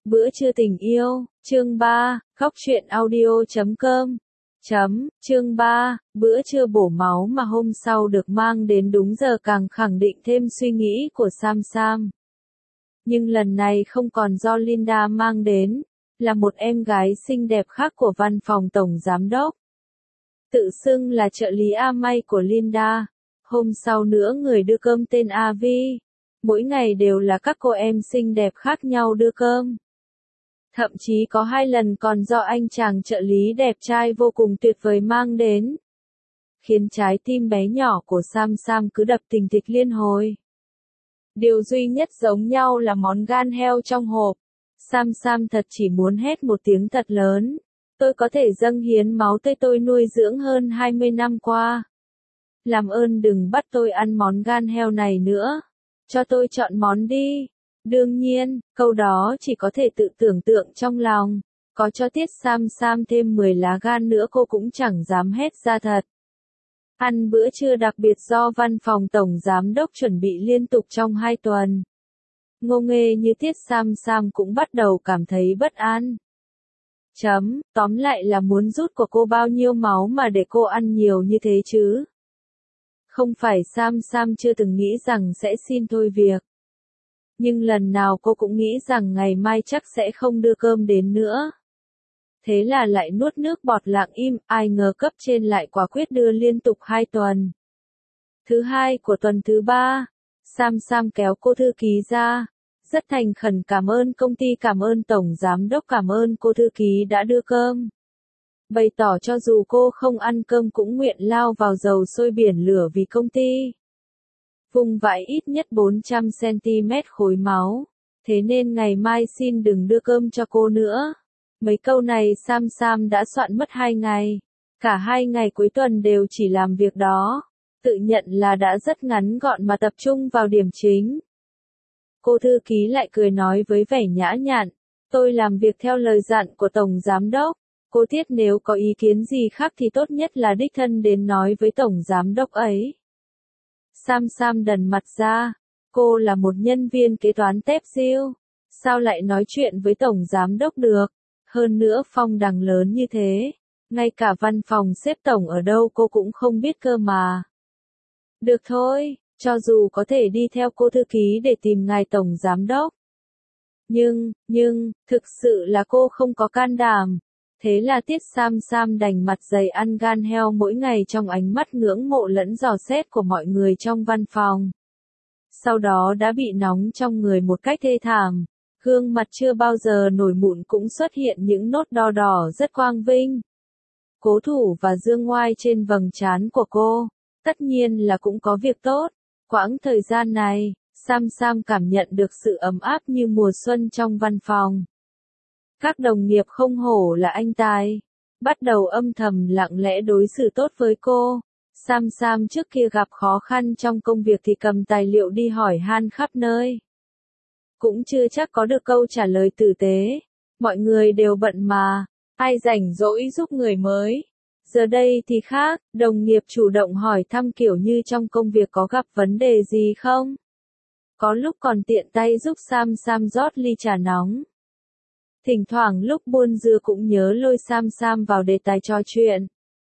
Bữa trưa tình yêu, chương 3, khóc chuyện audio.com. Chương 3, bữa trưa bổ máu mà hôm sau được mang đến đúng giờ càng khẳng định thêm suy nghĩ của Sam. Nhưng lần này không còn do Linda mang đến, là một em gái xinh đẹp khác của văn phòng tổng giám đốc. Tự xưng là trợ lý A May của Linda. Hôm sau nữa người đưa cơm tên Avi. Mỗi ngày đều là các cô em xinh đẹp khác nhau đưa cơm. Thậm chí có 2 lần còn do anh chàng trợ lý đẹp trai vô cùng tuyệt vời mang đến. Khiến trái tim bé nhỏ của Sam cứ đập thình thịch liên hồi. Điều duy nhất giống nhau là món gan heo trong hộp. Sam thật chỉ muốn hét một tiếng thật lớn. Tôi có thể dâng hiến máu tươi tôi nuôi dưỡng hơn 20 năm qua. Làm ơn đừng bắt tôi ăn món gan heo này nữa. Cho tôi chọn món đi. Đương nhiên, câu đó chỉ có thể tự tưởng tượng trong lòng. Có cho tiết Sam thêm 10 lá gan nữa cô cũng chẳng dám hét ra thật. Ăn bữa trưa đặc biệt do văn phòng tổng giám đốc chuẩn bị liên tục trong 2 tuần. Ngô nghê như tiết Sam cũng bắt đầu cảm thấy bất an. Tóm lại là muốn rút của cô bao nhiêu máu mà để cô ăn nhiều như thế chứ. Không phải Sam chưa từng nghĩ rằng sẽ xin thôi việc. Nhưng lần nào cô cũng nghĩ rằng ngày mai chắc sẽ không đưa cơm đến nữa. Thế là lại nuốt nước bọt lặng im, ai ngờ cấp trên lại quả quyết đưa liên tục 2 tuần. Thứ 2 của tuần thứ 3, Sam kéo cô thư ký ra. Rất thành khẩn cảm ơn công ty, cảm ơn tổng giám đốc, cảm ơn cô thư ký đã đưa cơm. Bày tỏ cho dù cô không ăn cơm cũng nguyện lao vào dầu sôi biển lửa vì công ty. Vùng vãi ít nhất 400cm khối máu. Thế nên ngày mai xin đừng đưa cơm cho cô nữa. Mấy câu này Sam đã soạn mất 2 ngày. Cả 2 ngày cuối tuần đều chỉ làm việc đó. Tự nhận là đã rất ngắn gọn mà tập trung vào điểm chính. Cô thư ký lại cười nói với vẻ nhã nhặn. Tôi làm việc theo lời dặn của tổng giám đốc. Cô Tiết nếu có ý kiến gì khác thì tốt nhất là đích thân đến nói với tổng giám đốc ấy. Sam đần mặt ra. Cô là một nhân viên kế toán tép diêu. Sao lại nói chuyện với tổng giám đốc được? Hơn nữa phong đằng lớn như thế. Ngay cả văn phòng xếp tổng ở đâu cô cũng không biết cơ mà. Được thôi, cho dù có thể đi theo cô thư ký để tìm ngài tổng giám đốc. Nhưng, thực sự là cô không có can đảm. Thế là tiết Sam đành mặt dày ăn gan heo mỗi ngày trong ánh mắt ngưỡng mộ lẫn dò xét của mọi người trong văn phòng. Sau đó đã bị nóng trong người một cách thê thảm. Gương mặt chưa bao giờ nổi mụn cũng xuất hiện những nốt đo đỏ rất quang vinh. Cố thủ và dương ngoai trên vầng trán của cô. Tất nhiên là cũng có việc tốt. Quãng thời gian này, Sam cảm nhận được sự ấm áp như mùa xuân trong văn phòng. Các đồng nghiệp không hổ là anh tài. Bắt đầu âm thầm lặng lẽ đối xử tốt với cô. Sam trước kia gặp khó khăn trong công việc thì cầm tài liệu đi hỏi han khắp nơi. Cũng chưa chắc có được câu trả lời tử tế. Mọi người đều bận mà. Ai rảnh rỗi giúp người mới. Giờ đây thì khác, đồng nghiệp chủ động hỏi thăm kiểu như trong công việc có gặp vấn đề gì không? Có lúc còn tiện tay giúp Sam rót ly trà nóng. Thỉnh thoảng lúc buồn dưa cũng nhớ lôi Sam vào đề tài trò chuyện.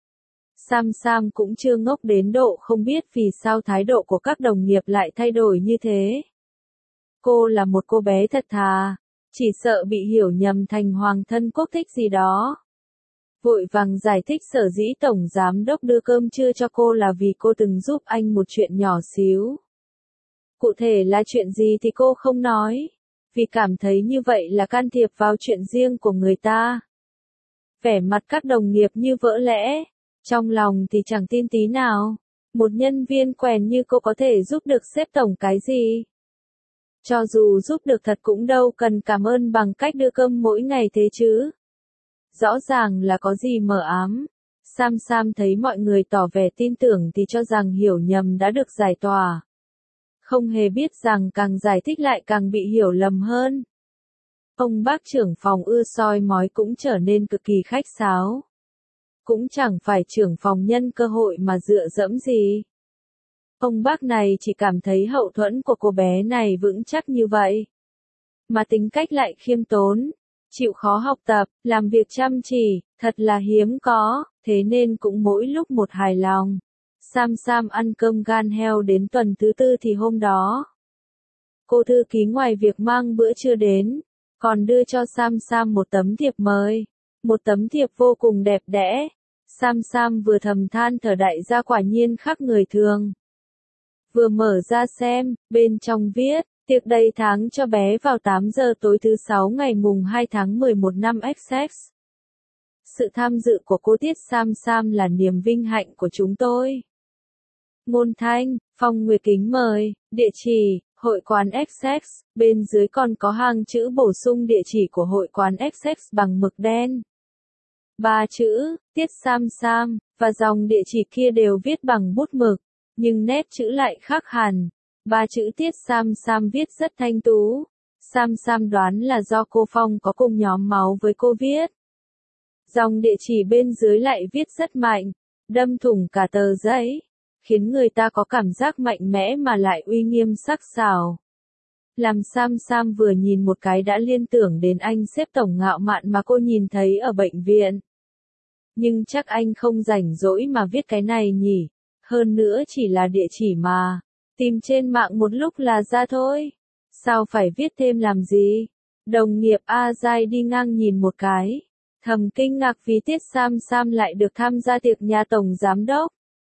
Sam cũng chưa ngốc đến độ không biết vì sao thái độ của các đồng nghiệp lại thay đổi như thế. Cô là một cô bé thật thà, chỉ sợ bị hiểu nhầm thành hoàng thân quốc thích gì đó. Vội vàng giải thích sở dĩ tổng giám đốc đưa cơm trưa cho cô là vì cô từng giúp anh một chuyện nhỏ xíu. Cụ thể là chuyện gì thì cô không nói, vì cảm thấy như vậy là can thiệp vào chuyện riêng của người ta. Vẻ mặt các đồng nghiệp như vỡ lẽ, trong lòng thì chẳng tin tí nào. Một nhân viên quèn như cô có thể giúp được sếp tổng cái gì? Cho dù giúp được thật cũng đâu cần cảm ơn bằng cách đưa cơm mỗi ngày thế chứ. Rõ ràng là có gì mờ ám. Sam thấy mọi người tỏ vẻ tin tưởng thì cho rằng hiểu nhầm đã được giải tỏa. Không hề biết rằng càng giải thích lại càng bị hiểu lầm hơn. Ông bác trưởng phòng ưa soi mói cũng trở nên cực kỳ khách sáo. Cũng chẳng phải trưởng phòng nhân cơ hội mà dựa dẫm gì. Ông bác này chỉ cảm thấy hậu thuẫn của cô bé này vững chắc như vậy. mà tính cách lại khiêm tốn, chịu khó học tập, làm việc chăm chỉ, thật là hiếm có, thế nên cũng mỗi lúc một hài lòng. Sam Sam ăn cơm gan heo đến tuần thứ tư thì hôm đó, cô thư ký ngoài việc mang bữa trưa đến, còn đưa cho Sam Sam một tấm thiệp mời. Một tấm thiệp vô cùng đẹp đẽ. Sam Sam vừa thầm than thở đại gia quả nhiên khác người thường. Vừa mở ra xem, bên trong viết, tiệc đầy tháng cho bé vào 8 giờ tối thứ 6 ngày mùng 2 tháng 11 năm XX. Sự tham dự của cô Tiết Sam Sam là niềm vinh hạnh của chúng tôi. Ngôn Thanh, Phong Nguyệt kính mời, địa chỉ, hội quán XX, bên dưới còn có hàng chữ bổ sung địa chỉ của hội quán XX bằng mực đen. 3 chữ, Tiết Sam Sam, và dòng địa chỉ kia đều viết bằng bút mực, nhưng nét chữ lại khác hẳn. 3 chữ Tiết Sam Sam viết rất thanh tú. Sam Sam đoán là do cô Phong có cùng nhóm máu với cô viết. Dòng địa chỉ bên dưới lại viết rất mạnh, đâm thủng cả tờ giấy, khiến người ta có cảm giác mạnh mẽ mà lại uy nghiêm sắc sảo. Làm Sam Sam vừa nhìn một cái đã liên tưởng đến anh sếp tổng ngạo mạn mà cô nhìn thấy ở bệnh viện. Nhưng chắc anh không rảnh rỗi mà viết cái này nhỉ, hơn nữa chỉ là địa chỉ mà, tìm trên mạng một lúc là ra thôi. Sao phải viết thêm làm gì? Đồng nghiệp A Giai đi ngang nhìn một cái, thầm kinh ngạc vì Tiết Sam Sam lại được tham gia tiệc nhà tổng giám đốc.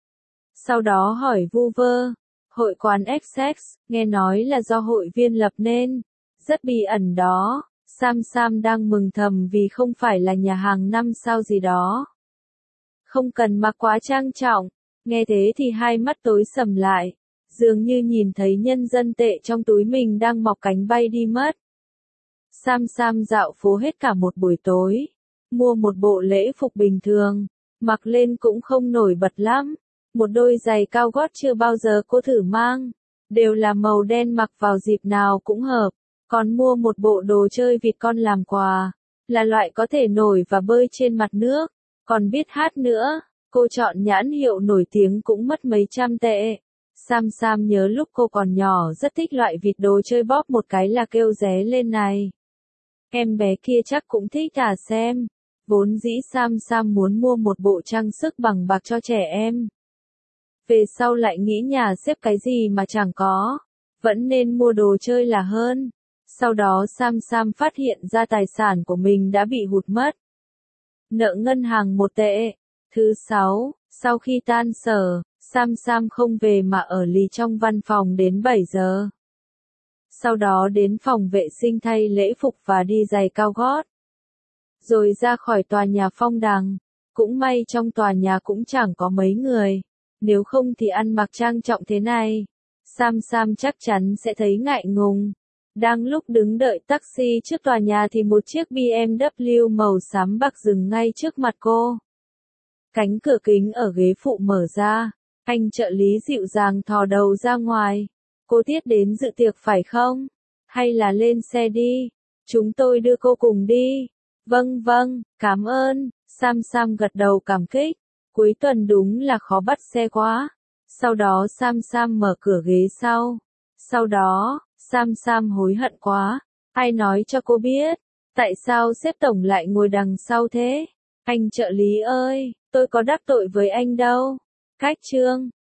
Sau đó hỏi vu vơ, hội quán XX, nghe nói là do hội viên lập nên, rất bí ẩn đó. Sam Sam đang mừng thầm vì không phải là nhà hàng 5 sao gì đó. Không cần mặc quá trang trọng, nghe thế thì hai mắt tối sầm lại, dường như nhìn thấy nhân dân tệ trong túi mình đang mọc cánh bay đi mất. Sam Sam dạo phố hết cả một buổi tối, mua một bộ lễ phục bình thường, mặc lên cũng không nổi bật lắm. Một đôi giày cao gót chưa bao giờ cô thử mang, đều là màu đen mặc vào dịp nào cũng hợp. Còn mua một bộ đồ chơi vịt con làm quà, là loại có thể nổi và bơi trên mặt nước, còn biết hát nữa. Cô chọn nhãn hiệu nổi tiếng cũng mất mấy trăm tệ. Sam Sam nhớ lúc cô còn nhỏ rất thích loại vịt đồ chơi bóp một cái là kêu ré lên này. Em bé kia chắc cũng thích à xem. Vốn dĩ Sam Sam muốn mua một bộ trang sức bằng bạc cho trẻ em. Về sau lại nghĩ nhà xếp cái gì mà chẳng có, vẫn nên mua đồ chơi là hơn. Sau đó Sam Sam phát hiện ra tài sản của mình đã bị hụt mất. Nợ ngân hàng 1 tệ. Thứ 6, sau khi tan sở, Sam Sam không về mà ở lì trong văn phòng đến 7 giờ. Sau đó đến phòng vệ sinh thay lễ phục và đi giày cao gót. Rồi ra khỏi tòa nhà Phong Đằng. Cũng may trong tòa nhà cũng chẳng có mấy người. Nếu không thì ăn mặc trang trọng thế này, Sam Sam chắc chắn sẽ thấy ngại ngùng. Đang lúc đứng đợi taxi trước tòa nhà thì một chiếc BMW màu xám bạc dừng ngay trước mặt cô. Cánh cửa kính ở ghế phụ mở ra, anh trợ lý dịu dàng thò đầu ra ngoài. Cô Tiết đến dự tiệc phải không? Hay là lên xe đi? Chúng tôi đưa cô cùng đi. Vâng vâng, cảm ơn. Sam Sam gật đầu cảm kích. Cuối tuần đúng là khó bắt xe quá. Sau đó Sam Sam mở cửa ghế sau. Sau đó, Sam Sam hối hận quá. Ai nói cho cô biết? Tại sao sếp tổng lại ngồi đằng sau thế? Anh trợ lý ơi, tôi có đắc tội với anh đâu. Cách chương